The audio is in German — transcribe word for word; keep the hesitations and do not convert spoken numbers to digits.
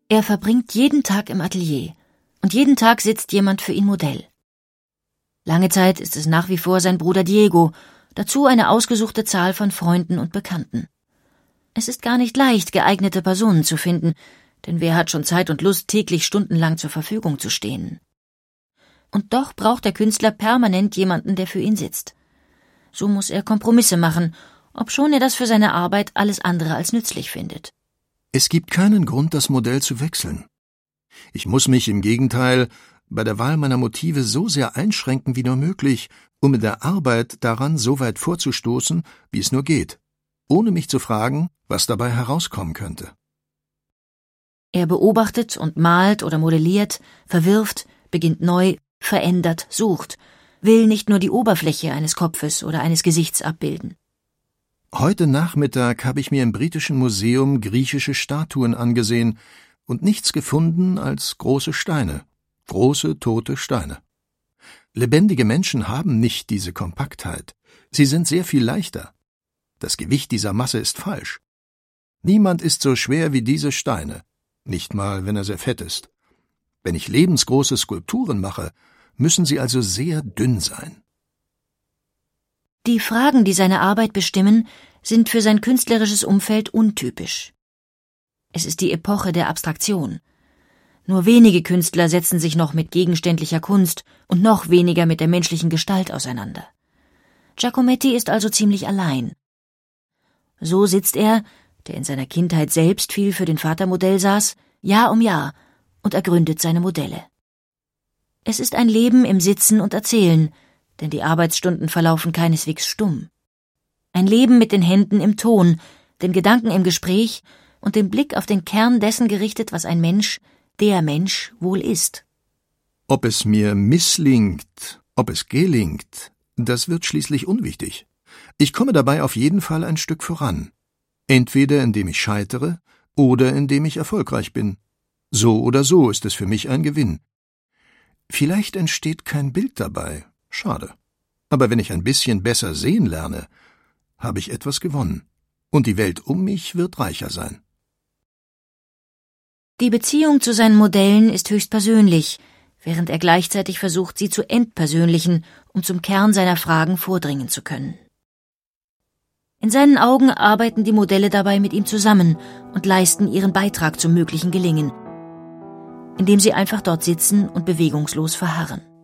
Er verbringt jeden Tag im Atelier und jeden Tag sitzt jemand für ihn Modell. Lange Zeit ist es nach wie vor sein Bruder Diego, dazu eine ausgesuchte Zahl von Freunden und Bekannten. Es ist gar nicht leicht, geeignete Personen zu finden, denn wer hat schon Zeit und Lust, täglich stundenlang zur Verfügung zu stehen? Und doch braucht der Künstler permanent jemanden, der für ihn sitzt. So muss er Kompromisse machen, obschon er das für seine Arbeit alles andere als nützlich findet. Es gibt keinen Grund, das Modell zu wechseln. Ich muss mich im Gegenteil bei der Wahl meiner Motive so sehr einschränken wie nur möglich, um in der Arbeit daran so weit vorzustoßen, wie es nur geht, ohne mich zu fragen, was dabei herauskommen könnte. Er beobachtet und malt oder modelliert, verwirft, beginnt neu, verändert, sucht, will nicht nur die Oberfläche eines Kopfes oder eines Gesichts abbilden. Heute Nachmittag habe ich mir im Britischen Museum griechische Statuen angesehen und nichts gefunden als große Steine, große tote Steine. Lebendige Menschen haben nicht diese Kompaktheit. Sie sind sehr viel leichter. Das Gewicht dieser Masse ist falsch. Niemand ist so schwer wie diese Steine, nicht mal, wenn er sehr fett ist. Wenn ich lebensgroße Skulpturen mache, müssen sie also sehr dünn sein. Die Fragen, die seine Arbeit bestimmen, sind für sein künstlerisches Umfeld untypisch. Es ist die Epoche der Abstraktion. Nur wenige Künstler setzen sich noch mit gegenständlicher Kunst und noch weniger mit der menschlichen Gestalt auseinander. Giacometti ist also ziemlich allein. So sitzt er, der in seiner Kindheit selbst viel für den Vatermodell saß, Jahr um Jahr und ergründet seine Modelle. Es ist ein Leben im Sitzen und Erzählen, denn die Arbeitsstunden verlaufen keineswegs stumm. Ein Leben mit den Händen im Ton, den Gedanken im Gespräch und dem Blick auf den Kern dessen gerichtet, was ein Mensch, der Mensch, wohl ist. Ob es mir misslingt, ob es gelingt, das wird schließlich unwichtig. Ich komme dabei auf jeden Fall ein Stück voran. Entweder indem ich scheitere oder indem ich erfolgreich bin. So oder so ist es für mich ein Gewinn. Vielleicht entsteht kein Bild dabei. Schade. Aber wenn ich ein bisschen besser sehen lerne, habe ich etwas gewonnen. Und die Welt um mich wird reicher sein. Die Beziehung zu seinen Modellen ist höchst persönlich, während er gleichzeitig versucht, sie zu entpersönlichen, um zum Kern seiner Fragen vordringen zu können. In seinen Augen arbeiten die Modelle dabei mit ihm zusammen und leisten ihren Beitrag zum möglichen Gelingen, indem sie einfach dort sitzen und bewegungslos verharren.